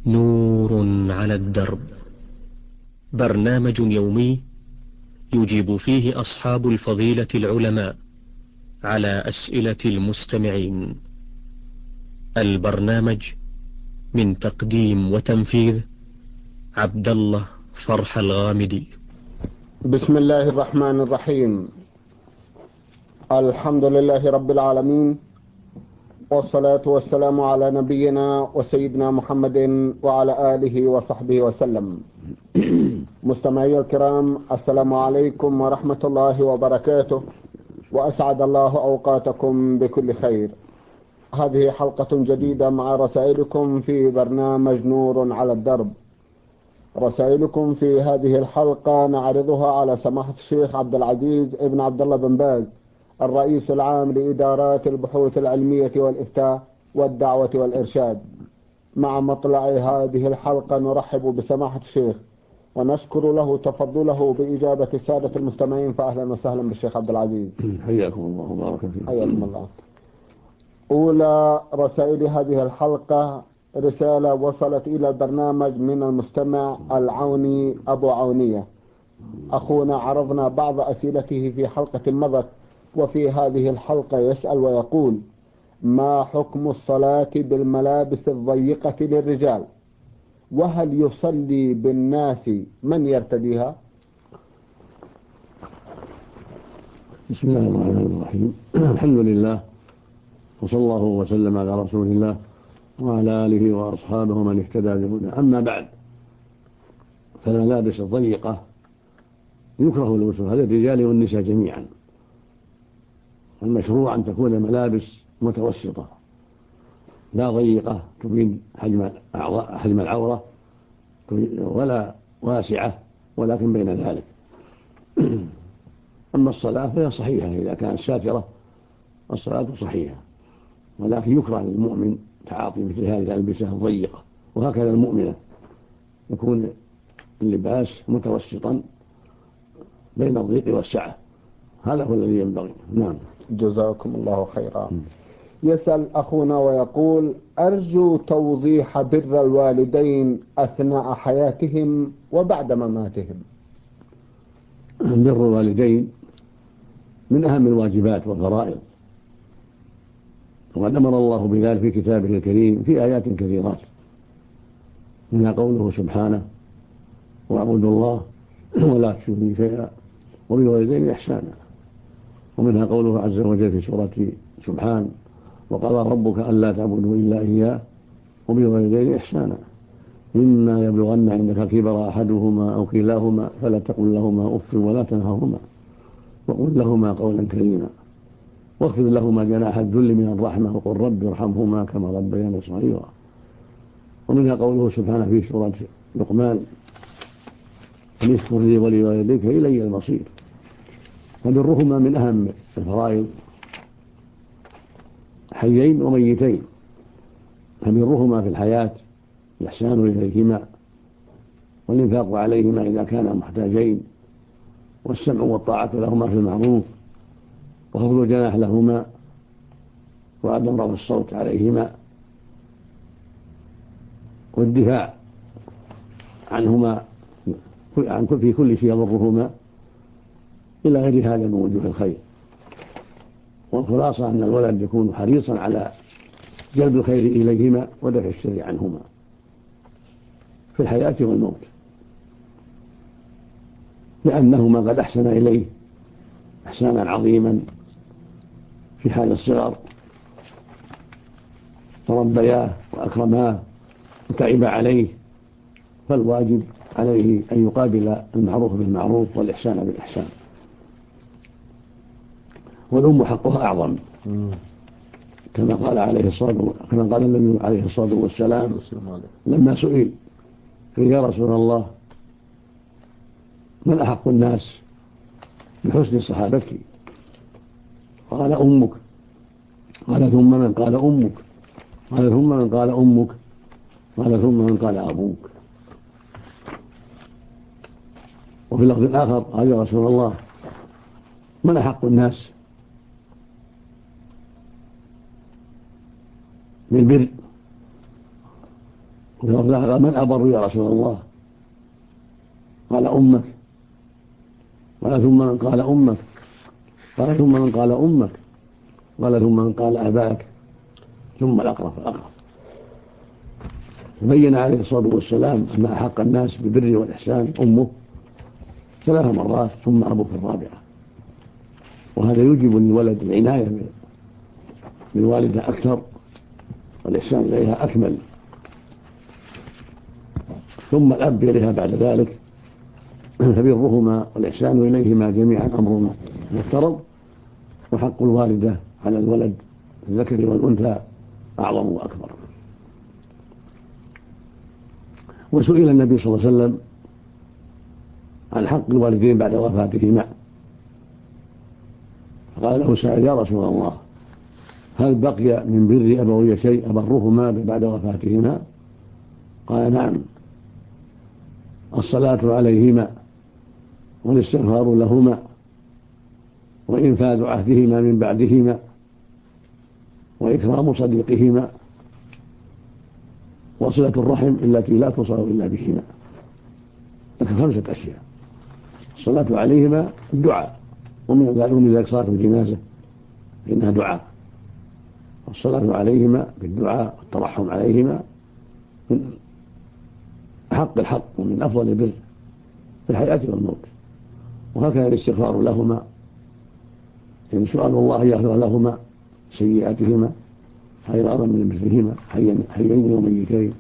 نور على الدرب، برنامج يومي يجيب فيه أصحاب الفضيلة العلماء على أسئلة المستمعين. البرنامج من تقديم وتنفيذ عبد الله فرح الغامدي. بسم الله الرحمن الرحيم. الحمد لله رب العالمين، والصلاة والسلام على نبينا وسيدنا محمد وعلى آله وصحبه وسلم. مستمعي الكرام، السلام عليكم ورحمة الله وبركاته، وأسعد الله أوقاتكم بكل خير. هذه حلقة جديدة مع رسائلكم في برنامج نور على الدرب. رسائلكم في هذه الحلقة نعرضها على سماحة الشيخ عبد العزيز ابن عبد الله بن باز، الرئيس العام لإدارات البحوث العلمية والإفتاء والدعوة والإرشاد. مع مطلع هذه الحلقة نرحب بسماحة الشيخ ونشكر له تفضله بإجابة السادة المستمعين، فأهلا وسهلا بالشيخ عبد العزيز. حياكم الله وبارك فيكم. حياكم الله. أولى رسائل هذه الحلقة رسالة وصلت إلى البرنامج من المستمع العوني أبو عونية. أخونا عرضنا بعض أسئلته في حلقة مضت، وفي هذه الحلقة يسأل ويقول: ما حكم الصلاة بالملابس الضيقة للرجال؟ وهل يصلي بالناس من يرتديها؟ بسم الله الرحمن الرحيم. الحمد لله، وصلى الله وسلم على رسول الله وعلى آله وأصحابه من اهتدى بهداه. أما بعد، فالملابس الضيقة يكره لبسها للرجال والنساء جميعا. المشروع أن تكون ملابس متوسطة، لا ضيقة تبين حجم العورة، ولا واسعة ولكن بين ذلك. أما الصلاة فهي صحيحة إذا كانت ساترة، الصلاة صحيحة، ولكن يكره للمؤمن تعاطي مثل هذه الألبسة الضيقة، وهكذا المؤمنة يكون اللباس متوسطا بين الضيق والسعة، هذا هو الذي ينبغي. نعم، جزاكم الله خيرا. يسأل أخونا ويقول: أرجو توضيح بر الوالدين أثناء حياتهم وبعد مماتهم. بر الوالدين من أهم الواجبات والفرائض، وقد أمر الله بذلك في كتابه الكريم في آيات كثيرات، منها قوله سبحانه: واعبدوا الله ولا تشركوا به شيئا وبالوالدين إحسانا. ومنها قوله عز وجل في سورة سبحان: وقضى ربك ألا تعبدوا إلا إياه وبالوالدين إحسانا إما يبلغن عندك الكبر أحدهما أو كلاهما فلا تقل لهما أف ولا تنهرهما وقل لهما قولا كريما واخفض لهما جناح الذل من الرحمة وقل رب ارحمهما كما ربياني صغيرا. ومنها قوله سبحانه في سورة لقمان: أن اشكر لي ولوالديك إلي المصير. فبرهما من أهم الفرائض، حيين وميتين. فبرهما في الحياة الإحسان إليهما والإنفاق عليهما إذا كانا محتاجين، والسمع والطاعة لهما في المعروف، وخفض الجناح لهما، وعدم رفع الصوت عليهما، والدفاع عنهما في كل شيء يضرهما، إلى غير هذا من وجوه الخير. والخلاصة أن الولد يكون حريصا على جلب الخير إليهما ودفع الشر عنهما في الحياة والموت، لأنهما قد أحسن إليه إحسانا عظيما في حال الصغر، فربياه وأكرماه وتعب عليه، فالواجب عليه أن يقابل المعروف بالمعروف والإحسان بالإحسان. والأم حقها أعظم، كما قال النبي عليه الصلاة والسلام لما سئل: يا رسول الله، من أحق الناس بحسن صحابتك؟ قال: أمك. قال: ثم من؟ قال: أمك. قال: ثم من؟ قال: أمك. قال: ثم من؟ قال: أبوك. وفي اللفظ الآخر قال: يا رسول الله، من أحق الناس بالبر؟ من أبر يا رسول الله؟ قال أمك. قال ثم من قال أمك. قال ثم من قال أمك. قال ثم من قال أباك. ثم الأقرب فالأقرب. بين عليه الصلاة والسلام أن أحق الناس بالبر والإحسان أمه 3 مرات ثم أبوه في الرابعة. وهذا يوجب للولد العناية بالوالدة أكثر والإحسان إليها أكمل، ثم الأب إليها بعد ذلك، فبرهما والإحسان إليهما جميعا أمر مفترض، وحق الوالدة على الولد الذكر والأنثى أعظم وأكبر. وسئل النبي صلى الله عليه وسلم عن حق الوالدين بعد وفاتهما، فقال له سائل يا رسول الله هل بقي من بر أبوي شيء أبرهما بعد وفاتهما؟ قال نعم، الصلاة عليهما والاستغفار لهما وإنفاذ عهدهما من بعدهما وإكرام صديقهما وصلة الرحم التي لا تصل إلا بهما. ذكر 5 أشياء: الصلاة عليهما الدعاء، ومن ذلك صلاة الجنازة إنها دعاء، والصلاة عليهما بالدعاء والترحم عليهما من حق الحق ومن أفضل البر في الحياة والموت. وهكذا الاستغفار لهما، إن سؤال الله يغفر لهما سيئاتهما خيرا من مثلهما حيين وميتين،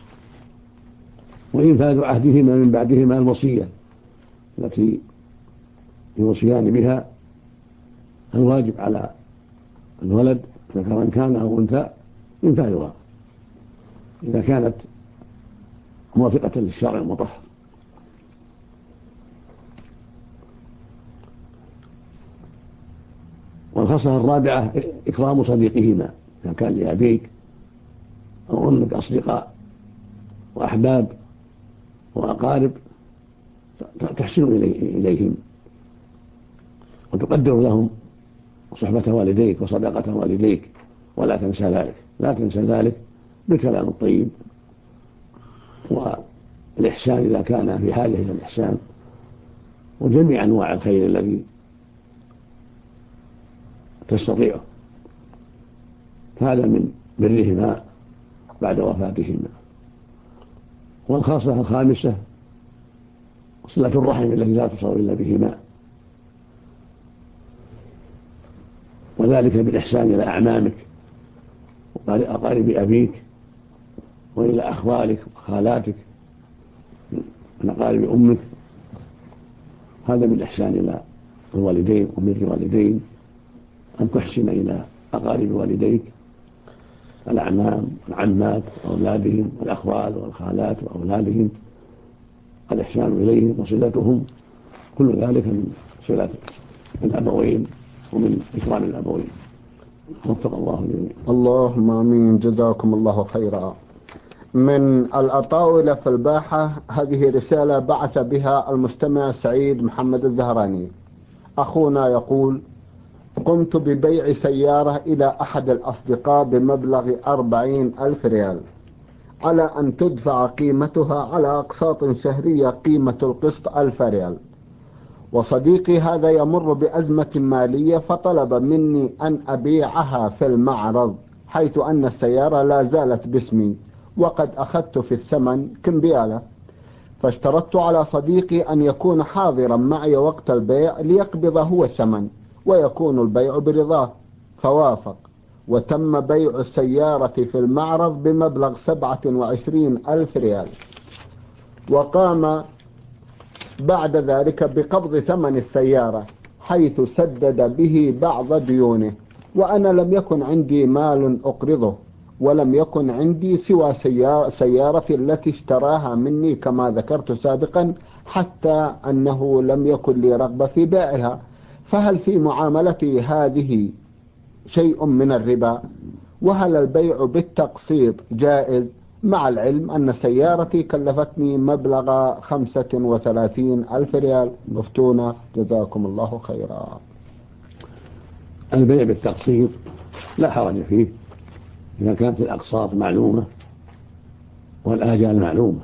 وإنفاذ عهدهما من بعدهما الوصية التي يوصيان بها الواجب على الولد ذكرا كان أو أنثى إنفاذها إذا كانت موافقة للشرع المطهر. والخصلة الرابعة إكرام صديقهما، إذا كان لأبيك أو أمك أصدقاء وأحباب وأقارب تحسن إليهم وتقدر لهم صحبة والديك وصداقة والديك، ولا تنسى ذلك بالكلام الطيب والإحسان إذا كان في حاجة إلى الإحسان، وجميع أنواع الخير الذي تستطيعه. هذا من برهما بعد وفاتهما. والخاصة الخامسة صلة الرحم التي لا تصل إلا بهما، وذلك بالإحسان إلى أعمامك وأقارب أبيك وإلى أخوالك وخالاتك من أقارب أمك. هذا بالإحسان إلى الوالدين وبر الوالدين، أن تحسن إلى أقارب والديك الأعمام والعمات وأولادهم والأخوال والخالات وأولادهم، الإحسان إليهم وصلتهم، كل ذلك من صلة الأبوين ومن إكرام الأبوين. وفق الله جميعا. اللهم آمين. جزاكم الله خيرا. من الأطاولة في الباحة، هذه رسالة بعث بها المستمع سعيد محمد الزهراني. أخونا يقول: قمت ببيع سيارة إلى أحد الأصدقاء بمبلغ 40,000 ريال على أن تدفع قيمتها على أقساط شهرية، قيمة القسط 1000 ريال. وصديقي هذا يمر بأزمة مالية فطلب مني أن أبيعها في المعرض، حيث أن السيارة لا زالت باسمي وقد أخذت في الثمن كمبيالة. فاشترطت على صديقي أن يكون حاضرا معي وقت البيع ليقبض هو الثمن ويكون البيع برضاه، فوافق، وتم بيع السيارة في المعرض بمبلغ 27,000 ريال. وقام بعد ذلك بقبض ثمن السيارة، حيث سدد به بعض ديونه، وأنا لم يكن عندي مال أقرضه، ولم يكن عندي سوى سيارتي التي اشتراها مني كما ذكرت سابقا، حتى أنه لم يكن لي رغبة في بيعها. فهل في معاملتي هذه شيء من الربا؟ وهل البيع بالتقسيط جائز، مع العلم أن سيارتي كلفتني مبلغ 35,000 ريال؟ مفتونا جزاكم الله خيرا. البيع بالتقسيط، لا حرج فيه إذا كانت الأقساط معلومة والآجال معلومة،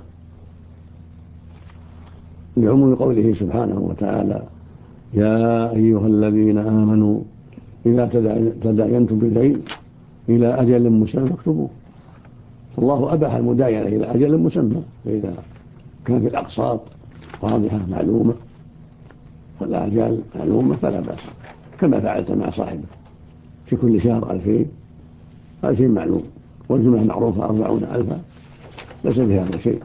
لعموم قوله سبحانه وتعالى: يا أيها الذين آمنوا إذا تداينتم بدين إلى أجل مسمى فاكتبوه. الله أباح المداينة إلى أجل مسمى، فإذا كانت الأقساط واضحة معلومة والآجال معلومة فلا بأس، كما فعلت مع صاحبه في كل شهر 2000 معلوم، والجملة معروفة 40,000، ليس في هذا شيء.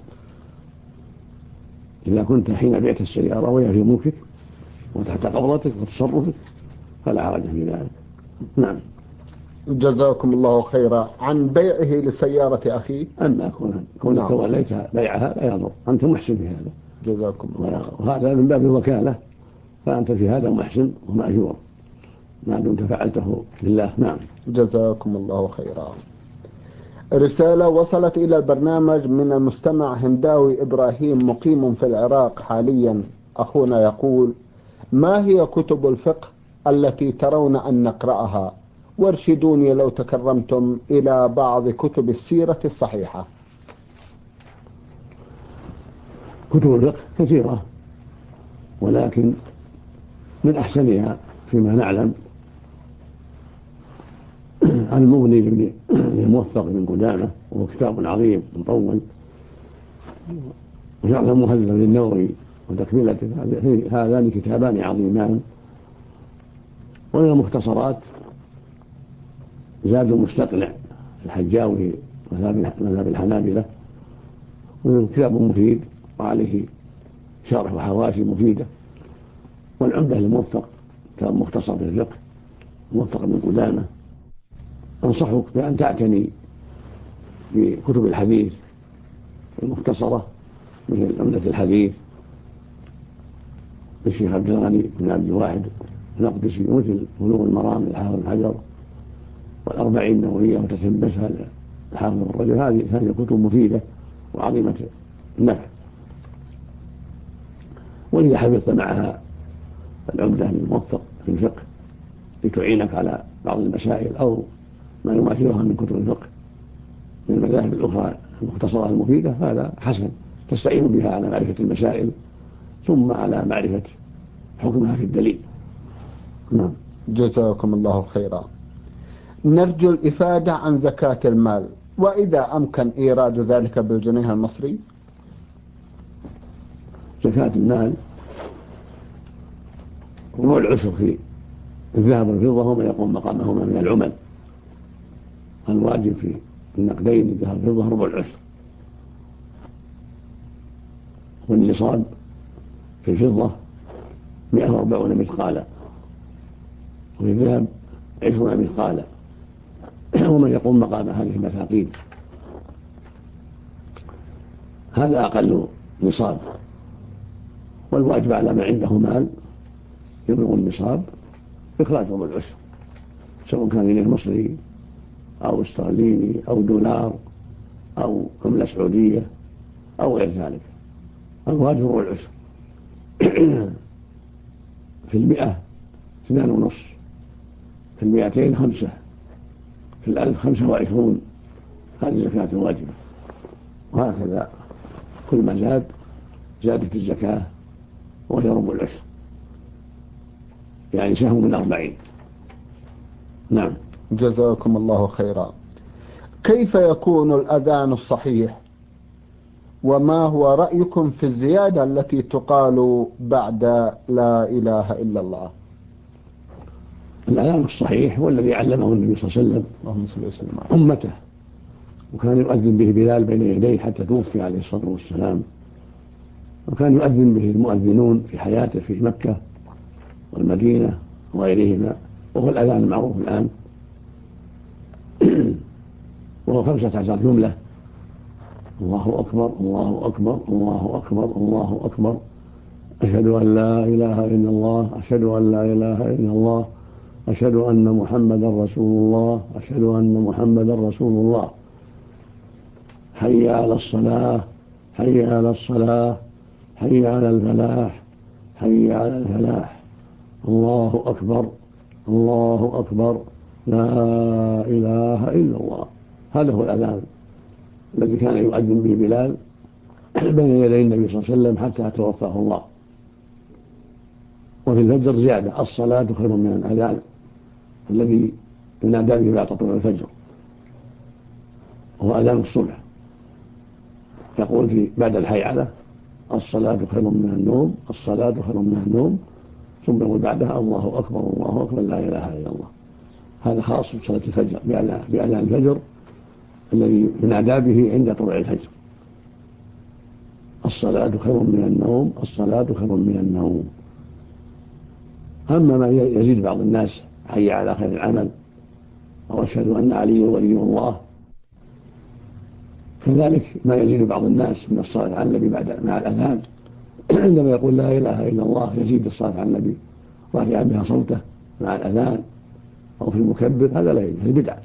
إذا كنت حين بعت السيارة وهي في ملكك وتحت قبضتك وتصرفك فلا حرج في ذلك. نعم. جزاكم الله خيرا. عن بيعه لسيارة أخيه، أما كونك توليت بيعها لا يضر، أنت محسن في هذا. جزاكم الله. وهذا من باب الوكالة، فأنت في هذا محسن ومأجور ما دمت فعلته لله. نعم. جزاكم الله خيرا. رسالة وصلت إلى البرنامج من المستمع هنداوي إبراهيم مقيم في العراق حاليا. أخونا يقول: ما هي كتب الفقه التي ترون أن نقرأها؟ وارشدوني لو تكرمتم إلى بعض كتب السيرة الصحيحة. كتب الفقه كثيرة، ولكن من أحسنها فيما نعلم المغني للموفق بن قدامة، وهو كتاب عظيم مطول، وشرح المهذب للنووي وتكملته، هذان كتابان عظيمان. ومن المختصرات زاد المستقنع الحجاوي مذهب الحنابلة، كتاب مفيد وعليه شرح وحواشي مفيدة. والعمدة للموفق كتاب مختصر في الفقه موفق بن قدامة. أنصحك بأن تعتني بكتب الحديث المختصرة مثل عمدة الحديث للشيخ عبد الغني بن عبد الواحد المقدسي، ومثل بلوغ المرام للحافظ بن حجر، والأربعين النووية وتتلبسها الحافظ بن رجب. هذه كتب مفيدة وعظيمة النفع. وإذا حفظت معها العمدة للموفق في الفقه لتعينك على بعض المسائل أو ما يماثلها من كتب الفقه من المذاهب الأخرى المختصرة المفيدة، هذا حسن، تستعين بها على معرفة المسائل ثم على معرفة حكمها في الدليل. نعم. جزاكم الله خيرا. نرجو الإفادة عن زكاة المال، وإذا أمكن إيراد ذلك بالجنيه المصري. زكاة المال ربع العشر في الذهب والفضة وما يقوم مقامهما من العمل. الواجب في النقدين الذهب والفضة ربع العشر، والنصاب في الفضة 140 مثقالا، وفي الذهب 20 مثقالا، ومن يقوم مقام هذه المثاقيل. هذا أقل نصاب، والواجب على من عنده مال يبلغ النصاب إخراج ربع العشر، سواء كان جنيه مصري أو استرليني أو دولار أو عملة سعودية أو غير ذلك. الواجب ربع العشر. في 100 2.5، في 200 5، في 1000 25. هذه زكاة واجبة. وهكذا كل ما زاد زادت الزكاة، وهي ربع العشر، يعني سهم من 40. نعم. جزاكم الله خيرا. كيف يكون الأذان الصحيح؟ وما هو رأيكم في الزيادة التي تقال بعد لا إله إلا الله؟ الأذان الصحيح هو الذي علمه النبي صلى الله عليه وسلم أمته، وكان يؤذن به بلال بين يديه حتى توفي عليه الصلاة والسلام، وكان يؤذن به المؤذنون في حياته في مكة والمدينة وغيرهما، وهو الأذان المعروف الآن، وهو 15 جملة: الله أكبر الله أكبر الله أكبر الله أكبر، أشهد أن لا إله إلا الله، أشهد أن لا إله إلا الله، أشهد أن محمدا رسول الله، أشهد أن محمدا رسول الله، حي على الصلاة حي على الصلاة حي على الفلاح حي على الفلاح، الله أكبر الله أكبر، لا إله إلا الله. هذا هو الأذان الذي كان يؤذن به بلال بين يدي النبي صلى الله عليه وسلم حتى توفاه الله. وفي الفجر زيادة: الصلاة خير من الأذان الذي ينادى به بعد طلوع الفجر، هو أذان الصبح. يقول في بعد الحيعلة: الصلاة خير من النوم، الصلاة خير من النوم، ثم يقول بعدها: الله أكبر الله أكبر لا إله إلا الله. هذا خاص بصلاة الفجر، بأذان الفجر الذي ينادى به عند طلوع الفجر: الصلاة خير من النوم، الصلاة خير من النوم. أما ما يزيد بعض الناس: حي على خير العمل، أو أشهد أن علي ولي الله، كذلك ما يزيد بعض الناس من الصلاة على النبي مع الأذان عندما يقول لا إله إلا الله يزيد الصلاة على النبي رافعا بها صوته مع الأذان أو في المكبر، هذا لا يجوز، بدعة.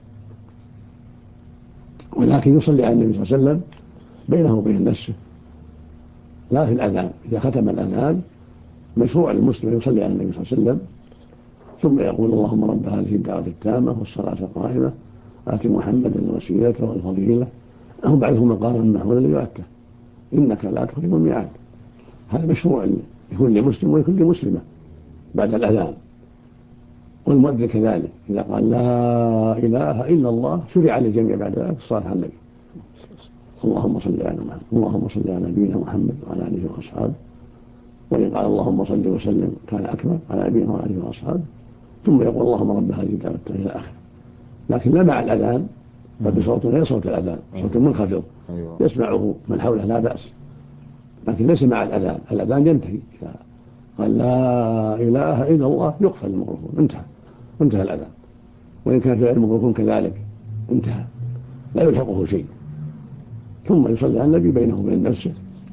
ولكن يصلي على النبي صلى الله عليه وسلم بينه وبين نفسه، لا في الأذان. إذا ختم الأذان مشروع للمسلم يصلي على النبي صلى الله عليه وسلم، ثم يقول: اللهم رب هذه الدعوة التامة والصلاة القائمة آت محمدا الوسيلة والفضيلة وابعثه مقاما محمودا يؤته إنك لا تخلف الميعاد. هذا مشروع لكل مسلم ولكل مسلمة بعد الأذان. والمؤذن كذلك إذا قال لا إله إلا الله شرع للجميع بعد ذلك الصلاة على النبي. اللهم صل على محمد، اللهم صل على نبينا محمد وعلى آله وأصحابه. وإن قال اللهم صل وسلم كان أكمل على نبينا وعلى آله وأصحابه، ثم يقول: اللهم رب هذه الدعوة إلى آخره. لكن لا مع الأذان، بل بصوت غير صوت الأذان، صوت منخفض يسمعه من حوله لا بأس، لكن ليس مع الأذان. الأذان ينتهي إذا قال لا إله إلا الله يقفل الميكروفون، انتهى الأذان. وإن كان في الميكروفون كذلك انتهى، لا يلحقه شيء. ثم يصلي على النبي بينه وبين نفسه،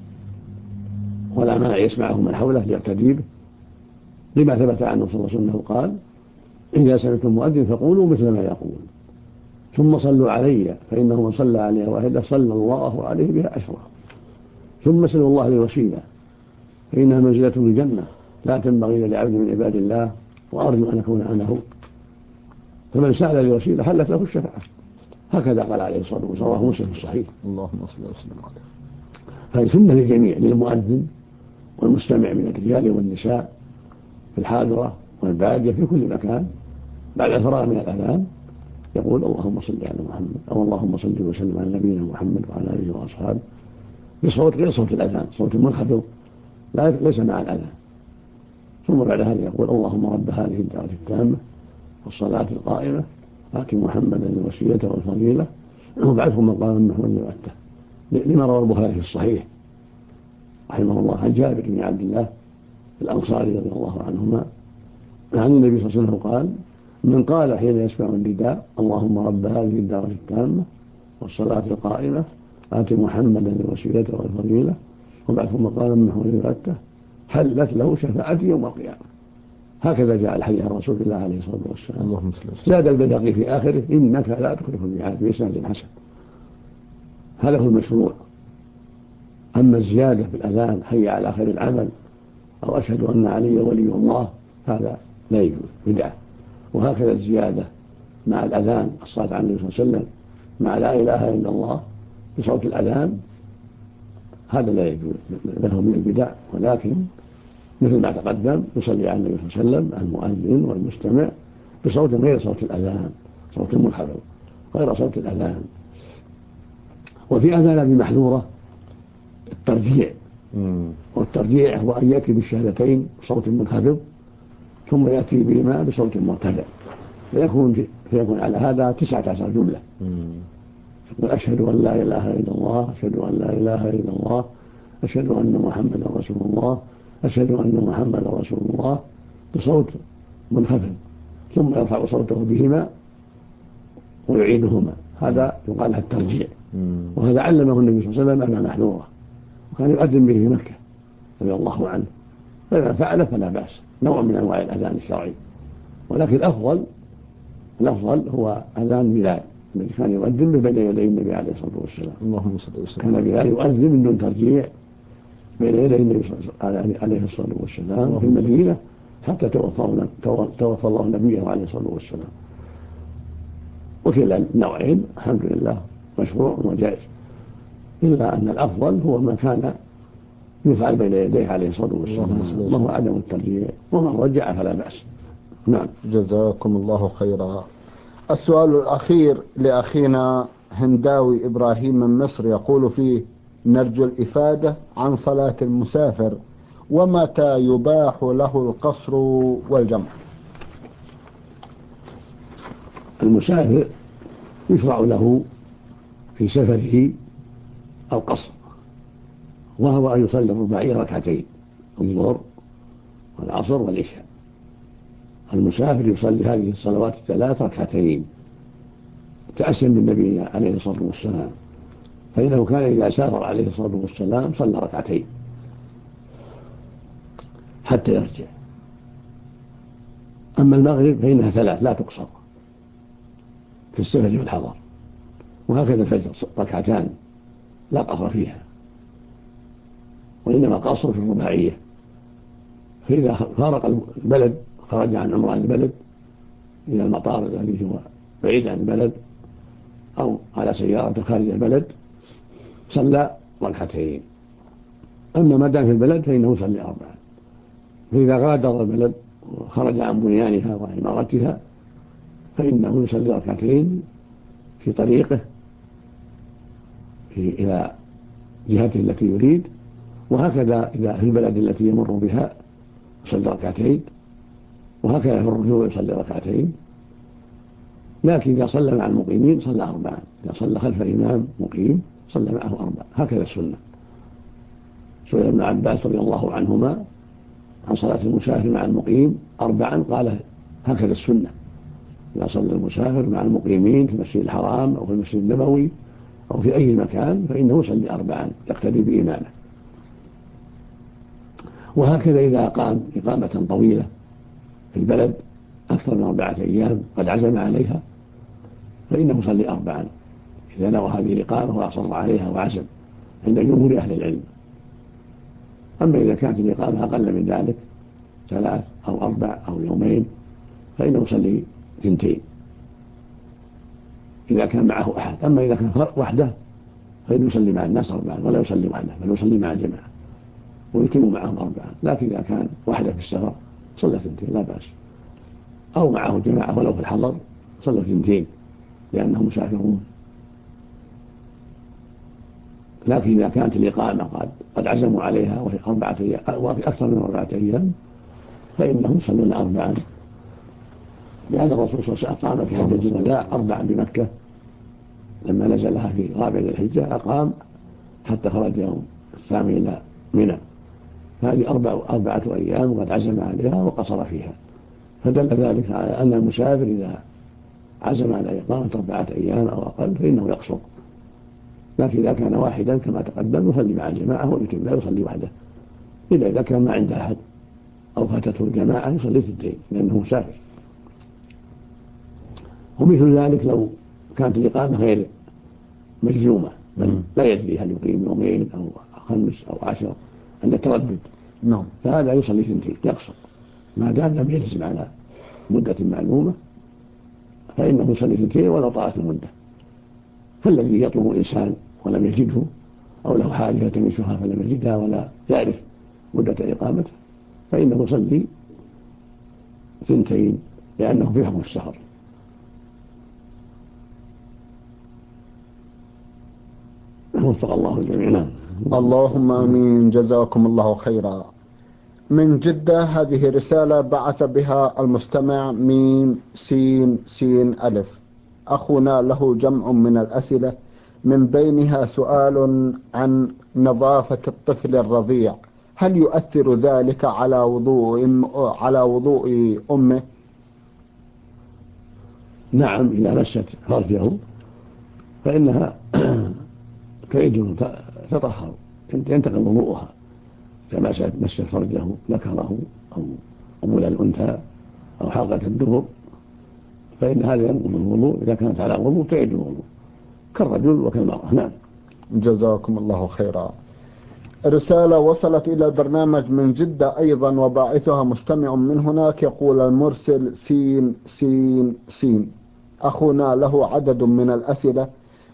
ولا مانع يسمعه من حوله ليقتدي به، لما ثبت عنه صلى الله عليه وسلم قال: إذا سمعتم المؤذن فقولوا مثل ما يقول، ثم صلوا علي فإنه من صلى علي واحدة صلى الله عليه بها 10، ثم سلوا الله للوسيلة فإنها منزلة في الجنة لا تنبغي لعبد من عباد الله وأرجو أن أكون أنا هو. فمن سأل الوسيلة حلت له الشفاعة. هكذا قال عليه الصلاة والسلام، رواه مسلم في الصحيح. اللهم صل وسلم عليه. فهي سنة للجميع، للمؤذن والمستمع من الرجال والنساء في الحاضرة والبادية في كل مكان، بعد الفراغ من الأذان يقول: اللهم صل على محمد، أو اللهم صل وسلم على نبينا محمد وعلى آله وأصحابه، بصوت غير صوت الأذان، صوت منخفض ليس مع الأذان. ثم بعد هذا يقول: اللهم رب هذه الدعوة التامة والصلاة القائمة آت محمدا الوسيلة والفضيلة وابعثه مقاما محمودا يؤته. لما روى البخاري في الصحيح رحمه الله عن جابر بن عبد الله الأنصاري رضي الله عنهما عن النبي صلى الله عليه وسلم قال: من قال حين يسمع النداء: اللهم رب هذه الدعوة التامة والصلاة القائمة آت محمدا الوسيلة والفضيلة وابعثه مقاما محمودا يؤته، حلت له شفاعتي يوم القيامة. هكذا جاء الحديث عن رسول الله عليه الصلاة والسلام. زاد البيهقي في آخره: إنك لا تخلف الميعاد، بإسناد حسن. هذا هو المشروع. أما الزيادة في الأذان حي على خير العمل أو أشهد أن علي ولي الله، هذا لا يجوز، بدعة. وهكذا الزيادة مع الأذان الصلاة على النبي صلى الله عليه وسلم مع لا إله إلا الله بصوت الأذان، هذا لا يجوز، بل هو من البدع. ولكن مثل ما تقدم يصلي على النبي صلى الله عليه وسلم المؤذن والمستمع بصوت غير صوت الأذان، صوت منخفض غير صوت الأذان. وفي أذان بمحذورة الترجيع، والترجيع هو أن يأتي بالشهادتين بصوت منخفض ثم يأتي بهما بصوت مرتفع، فيكون على هذا 19 جملة. يقول: أشهد أن لا إله إلا الله، أشهد أن لا إله إلا الله، أشهد أن محمدا رسول الله، أشهد أن محمدا رسول الله، بصوت منخفض، ثم يرفع صوته بهما ويعيدهما. هذا يقال له الترجيع. وهذا علمه النبي صلى الله عليه وسلم أمام محذورة، وكان يؤذن به في مكة رضي الله عنه، فإذا فعل فلا بأس، نوع من أنواع الأذان الشرعي. ولكن الأفضل هو أذان بلال الذي كان يؤذن بين يدي النبي عليه الصلاة والسلام. اللهم صل وسلم. كان بلال يؤذن من دون ترجيع بين يدي النبي عليه الصلاة والسلام في المدينة حتى توفى الله نبيه عليه الصلاة والسلام. وكلا النوعين الحمد لله مشروع وجائز. إلا أن الأفضل هو ما كان يفعل بين يديه عليه الصلاة والسلام، وهو عدم الترجيع، ومن رجع فلا بأس. نعم. جزاكم الله خيرا. السؤال الأخير لأخينا هنداوي إبراهيم من مصر، يقول فيه: نرجو الإفادة عن صلاة المسافر، ومتى يباح له القصر والجمع؟ المسافر يشرع له في سفره القصر، وهو أن يصلي الرباعية ركعتين، الظهر والعصر والعشاء. المسافر يصلي هذه الصلوات الثلاث ركعتين تأسيا بالنبي عليه الصلاة والسلام، فإنه كان إذا سافر عليه الصلاة والسلام صلى ركعتين حتى يرجع. أما المغرب فإنها ثلاث لا تقصر في السفر والحضر، وهكذا الفجر ركعتان لا قصر فيها، وإنما قصر في الرباعية. فإذا فارق البلد، خرج عن عمران البلد إلى المطار الذي هو بعيد عن البلد، أو على سيارة خارج البلد، صلى ركعتين. أما ما دام في البلد فإنه يصلي أربعة. فإذا غادر البلد وخرج عن بنيانها وعمارتها فإنه يصلي ركعتين في طريقه إلى جهته التي يريد، وهكذا إذا في البلد التي يمر بها يصلي ركعتين، وهكذا في الرجوع يصلي ركعتين. لكن إذا صلى مع المقيمين صلى أربعا، إذا صلى خلف الإمام مقيم صلى معه أربعا، هكذا السنة. سئل ابن عباس رضي الله عنهما عن صلاة المسافر مع المقيم أربعا، قال هكذا السنة. إذا صلى المسافر مع المقيمين في المسجد الحرام أو في المسجد النبوي أو في أي مكان فإنه يصلي أربعا يقتدي بإمامه. وهكذا إذا قام إقامة طويلة في البلد أكثر من 4 أيام قد عزم عليها فإنه يصلي أربعا إذا نوى هذه الإقامة وأصر عليها وعزم عند جمهور أهل العلم. أما إذا كانت الإقامة أقل من ذلك 3 أو 4 أو يومين فإنه يصلي 2 إذا كان معه أحد. أما إذا كان وحده فإنه يصلي مع الناس 4 ولا يصلي وحده، بل يصلي مع الجماعة ويتم معهم 4. لكن إذا كان وحده في السفر صلى 2 لا بأس، أو معه جماعة ولو في الحضر صلى 2 لأنهم مسافرون. لكن إذا كانت الإقامة قد عزموا عليها وهي 4 أيام أكثر من 4 أيام فإنهم يصلون 4، لأن الرسول صلى الله عليه وسلم أقام في حجة الوداع 4 بمكة لما نزلها في رابع ذي الحجة، أقام حتى خرج يوم 8 إلى منى، فهذه 4 أيام وقد عزم عليها وقصر فيها. فدل ذلك على أن المسافر إذا عزم على إقامة 4 أيام أو أقل فإنه يقصر. لكن إذا كان واحدا كما تقدم يصلي مع الجماعة ويتم، لا يصلي وحده. إذا كان ما عنده أحد أو فاتته الجماعة يصلي 2 لأنه مسافر. ومثل ذلك لو كانت الإقامة غير مجزومة، بل لا يدري هل يقيم 2 أو 5 أو 10 عند التردد، فهذا يصلي 2 يقصر ما دام لم يجزم على مدة معلومة، فإنه يصلي 2 ولو طالت المدة. فالذي يطلب إنسان ولم يجده أو له حاجة يلتمسها فلم يجدها ولا يعرف مدة إقامته فإنه يصلي 2 لأنه في حكم السفر. وفق الله الجميع. اللهم آمين. جزاكم الله خيرا. من جدة هذه رسالة بعث بها المستمع ميم سين سين ألف. أخونا له جمع من الأسئلة، من بينها سؤال عن نظافة الطفل الرضيع، هل يؤثر ذلك على وضوء أمه؟ نعم، إذا مست فرجه فإنها تعيد تطهر، ينتقل وضوءها. إذا مست فرجه ذكره أو قبول الأنثى أو حلقة الدبر فإن هذا ينقض الوضوء. إذا كانت على وضوء تعيد الوضوء كالرجل وكالمرأة. نعم. جزاكم الله خيرا. رسالة وصلت إلى البرنامج من جدة أيضا، وباعثها مستمع من هناك، يقول المرسل سين سين سين. أخونا له عدد من الأسئلة،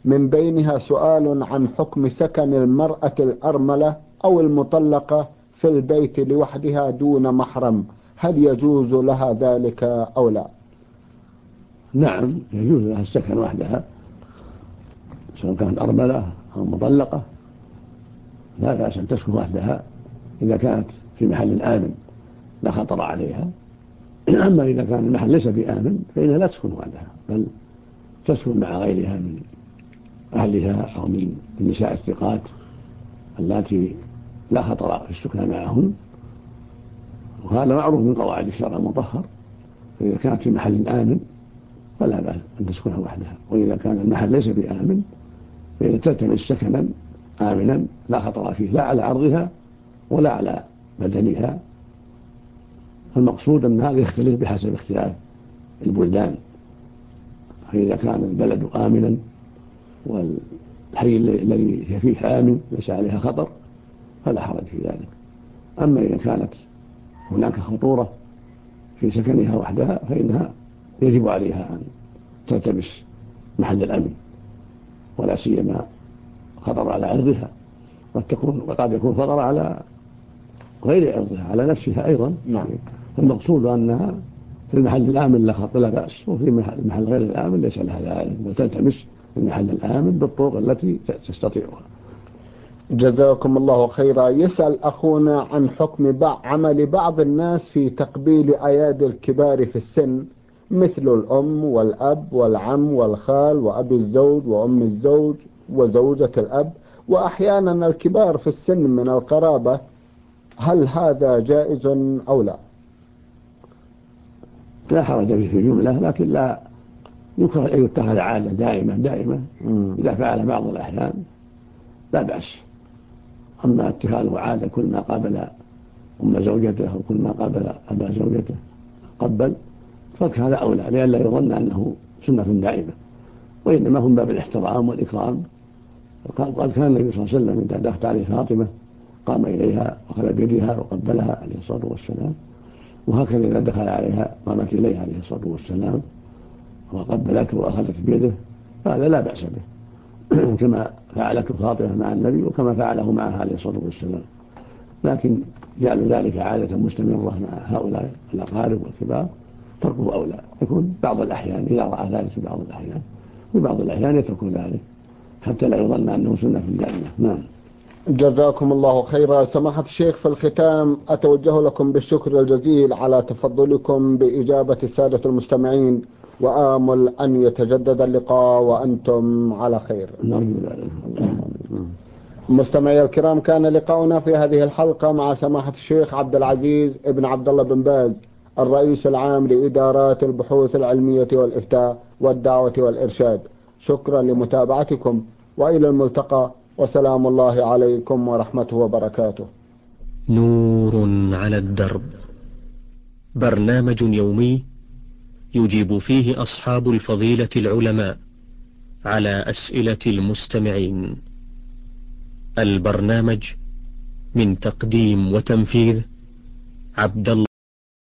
من بينها سؤال عن حكم سكن المرأة الأرملة أو المطلقة في البيت لوحدها دون محرم، هل يجوز لها ذلك أو لا؟ نعم، يجوز لها السكن وحدها سواء كانت أرملة أو مطلقة، لا بأس أن تسكن وحدها إذا كانت في محل آمن لا خطر عليها. أما إذا كان المحل ليس بآمن فإنها لا تسكن وحدها، بل تسكن مع غيرها من أهلها أو من النساء الثقات التي لا خطر في السكن معهن، وهذا معروف من قواعد الشرع المطهر. فإذا كانت في محل آمن فلا بأس أن تسكن وحدها، وإذا كان المحل ليس بآمن فإذا تلتمس سكنا آمنا لا خطر فيه لا على عرضها ولا على بدنها. المقصود أن هذا يختلف بحسب اختلاف البلدان، فإذا كان البلد آمنا والحي الذي هي فيه آمن ليس عليها خطر فلا حرج في ذلك. أما إذا كانت هناك خطورة في سكنها وحدها فإنها يجب عليها أن تلتمس محل الأمن، ولا سيما خطر على عرضها، وقد يكون خطر على غير عرضها على نفسها أيضا. نعم. المقصود أنها في المحل الآمن لا خطر لا بأس، وفي المحل غير الآمن ليس لها ذلك، وتلتمس المحل الآمن بالطرق التي تستطيعها. جزاكم الله خيرا. يسأل أخونا عن حكم عمل بعض الناس في تقبيل أيادي الكبار في السن، مثل الأم والأب والعم والخال وأبي الزوج وأم الزوج وزوجة الأب، وأحيانا الكبار في السن من القرابة، هل هذا جائز أو لا؟ لا حرج فيه في الجملة، لكن لا يكره أن يتخذ عادة دائمة. إذا فعل بعض الأحيان لا بأس. أما اتخاذه عادة كل ما قابل أم زوجته أو كل ما قابل أبا زوجته قبل، فهذا أولى، لئلا يظن أنه سنة دائمة، وإنما هم باب الاحترام والإكرام. قد كان النبي صلى الله عليه وسلم إذا دخلت عليه فاطمة قام إليها وأخذ بيدها وقبلها عليه الصلاة والسلام، وهكذا إذا دخل عليها قامت إليه عليه الصلاة والسلام وقبلته وأخذت بيده، فهذا لا بأس به كما فعلته فاطمة مع النبي وكما فعله معها عليه الصلاة والسلام. لكن جعل ذلك عادة مستمرة مع هؤلاء الأقارب والكبار تركه أولى. يكون بعض الأحيان إذا رأى ذلك في بعض الأحيان، في بعض الأحيان يترك ذلك حتى لا يظن أنه سنة دائمة. نعم. جزاكم الله خيرا. سماحة الشيخ، في الختام أتوجه لكم بالشكر الجزيل على تفضلكم بإجابة السادة المستمعين، وآمل أن يتجدد اللقاء وأنتم على خير. مستمعي الكرام، كان لقاؤنا في هذه الحلقة مع سماحة الشيخ عبد العزيز ابن عبد الله بن باز، الرئيس العام لإدارات البحوث العلمية والإفتاء والدعوة والإرشاد. شكرا لمتابعتكم، وإلى الملتقى، وسلام الله عليكم ورحمته وبركاته. نور على الدرب، برنامج يومي يجيب فيه أصحاب الفضيلة العلماء على أسئلة المستمعين. البرنامج من تقديم وتنفيذ عبد الله